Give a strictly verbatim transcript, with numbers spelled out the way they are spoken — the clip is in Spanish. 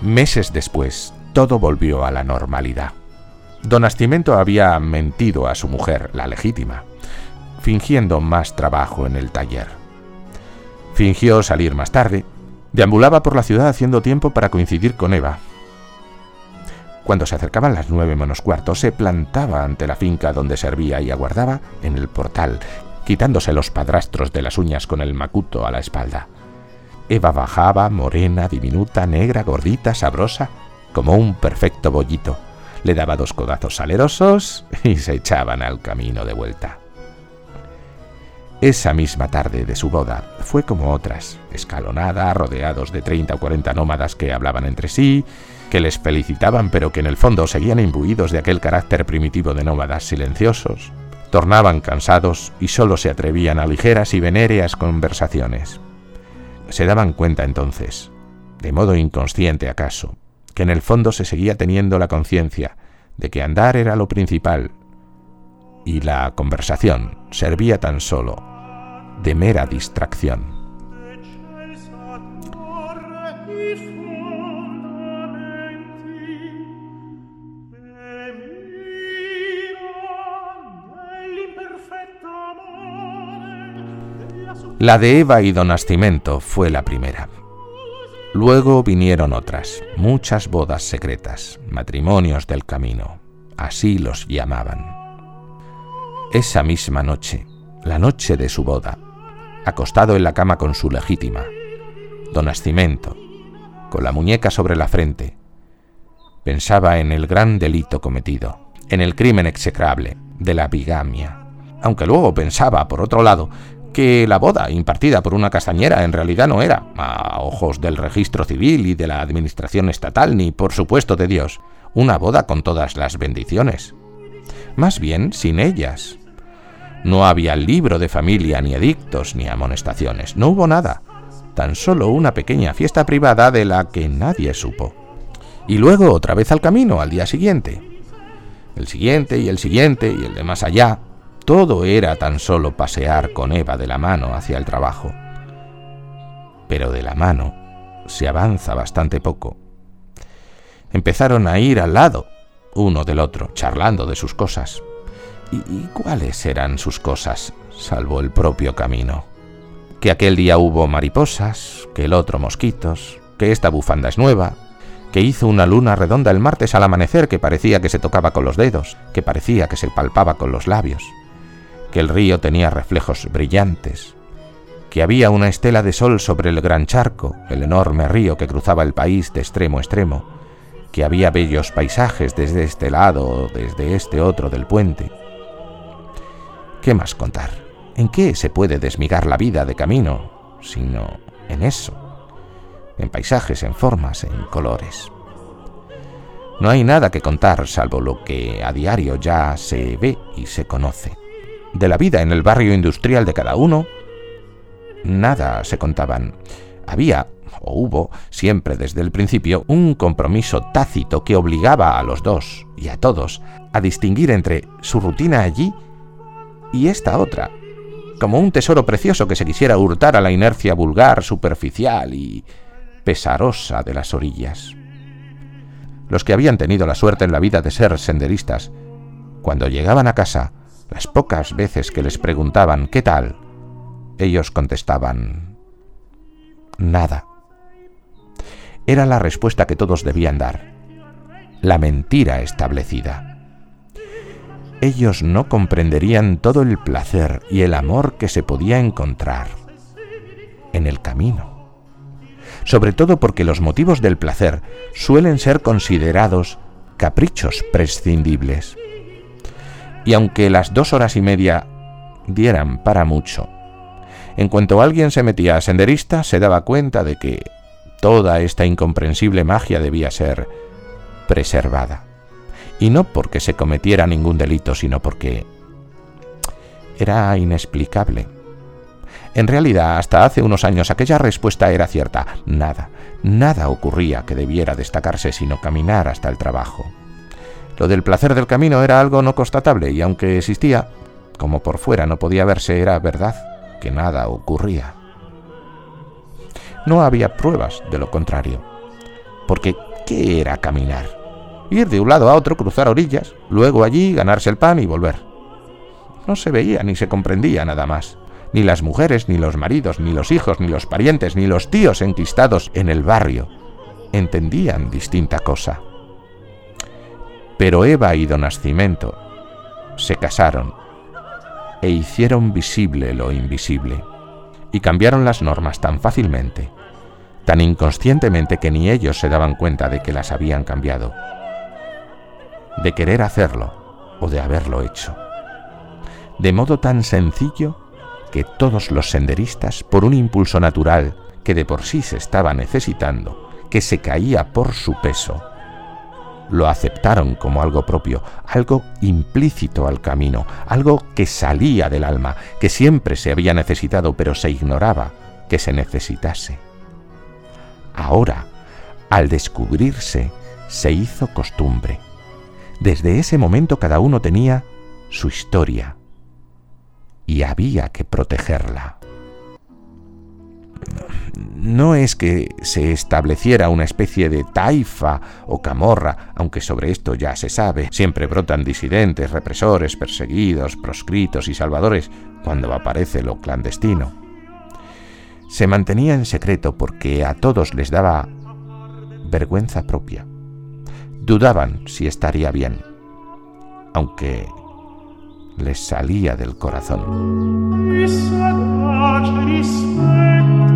Meses después, todo volvió a la normalidad. Don Nascimento había mentido a su mujer, la legítima, fingiendo más trabajo en el taller. Fingió salir más tarde, deambulaba por la ciudad haciendo tiempo para coincidir con Eva. Cuando se acercaban las nueve menos cuarto, se plantaba ante la finca donde servía y aguardaba en el portal, quitándose los padrastros de las uñas con el macuto a la espalda. Eva bajaba, morena, diminuta, negra, gordita, sabrosa, como un perfecto bollito. Le daba dos codazos salerosos y se echaban al camino de vuelta. Esa misma tarde de su boda fue como otras, escalonada, rodeados de treinta o cuarenta nómadas que hablaban entre sí, que les felicitaban pero que en el fondo seguían imbuidos de aquel carácter primitivo de nómadas silenciosos. Tornaban cansados y solo se atrevían a ligeras y venéreas conversaciones. Se daban cuenta entonces, de modo inconsciente acaso, que en el fondo se seguía teniendo la conciencia de que andar era lo principal y la conversación servía tan solo de mera distracción. La de Eva y Don Nascimento fue la primera. Luego vinieron otras, muchas bodas secretas, matrimonios del camino, así los llamaban. Esa misma noche, la noche de su boda, acostado en la cama con su legítima, Don Nascimento, con la muñeca sobre la frente, pensaba en el gran delito cometido, en el crimen execrable de la bigamia, aunque luego pensaba, por otro lado, que la boda impartida por una castañera en realidad no era, a ojos del registro civil y de la administración estatal, ni por supuesto de Dios, una boda con todas las bendiciones. Más bien sin ellas. No había libro de familia, ni edictos, ni amonestaciones. No hubo nada. Tan solo una pequeña fiesta privada de la que nadie supo. Y luego otra vez al camino, al día siguiente. El siguiente y el siguiente y el de más allá. Todo era tan solo pasear con Eva de la mano hacia el trabajo. Pero de la mano se avanza bastante poco. Empezaron a ir al lado, uno del otro, charlando de sus cosas. ¿Y, y cuáles eran sus cosas, salvo el propio camino? Que aquel día hubo mariposas, que el otro mosquitos, que esta bufanda es nueva, que hizo una luna redonda el martes al amanecer que parecía que se tocaba con los dedos, que parecía que se palpaba con los labios, que el río tenía reflejos brillantes, que había una estela de sol sobre el gran charco, el enorme río que cruzaba el país de extremo a extremo, que había bellos paisajes desde este lado o desde este otro del puente. ¿Qué más contar? ¿En qué se puede desmigar la vida de camino, sino en eso? En paisajes, en formas, en colores. No hay nada que contar salvo lo que a diario ya se ve y se conoce. De la vida en el barrio industrial de cada uno, nada se contaban. Había, o hubo, siempre desde el principio, un compromiso tácito que obligaba a los dos, y a todos, a distinguir entre su rutina allí y esta otra, como un tesoro precioso que se quisiera hurtar a la inercia vulgar, superficial y pesarosa de las orillas. Los que habían tenido la suerte en la vida de ser senderistas, cuando llegaban a casa, las pocas veces que les preguntaban ¿qué tal?, ellos contestaban nada. Era la respuesta que todos debían dar, la mentira establecida. Ellos no comprenderían todo el placer y el amor que se podía encontrar en el camino, sobre todo porque los motivos del placer suelen ser considerados caprichos prescindibles. Y aunque las dos horas y media dieran para mucho, en cuanto alguien se metía a senderista, se daba cuenta de que toda esta incomprensible magia debía ser preservada. Y no porque se cometiera ningún delito, sino porque era inexplicable. En realidad, hasta hace unos años aquella respuesta era cierta. Nada, nada ocurría que debiera destacarse sino caminar hasta el trabajo. Lo del placer del camino era algo no constatable y aunque existía, como por fuera no podía verse, era verdad que nada ocurría. No había pruebas de lo contrario, porque ¿Qué era caminar? Ir de un lado a otro, cruzar orillas, luego allí ganarse el pan y volver. No se veía ni se comprendía nada más. Ni las mujeres, ni los maridos, ni los hijos, ni los parientes, ni los tíos enquistados en el barrio entendían distinta cosa. Pero Eva y don Nascimento se casaron e hicieron visible lo invisible, y cambiaron las normas tan fácilmente, tan inconscientemente, que ni ellos se daban cuenta de que las habían cambiado, de querer hacerlo o de haberlo hecho. De modo tan sencillo que todos los senderistas, por un impulso natural que de por sí se estaba necesitando, que se caía por su peso, lo aceptaron como algo propio, algo implícito al camino, algo que salía del alma, que siempre se había necesitado, pero se ignoraba que se necesitase. Ahora, al descubrirse, se hizo costumbre. Desde ese momento cada uno tenía su historia y había que protegerla. No es que se estableciera una especie de taifa o camorra, aunque sobre esto ya se sabe. Siempre brotan disidentes, represores, perseguidos, proscritos y salvadores cuando aparece lo clandestino. Se mantenía en secreto porque a todos les daba vergüenza propia. Dudaban si estaría bien, aunque les salía del corazón.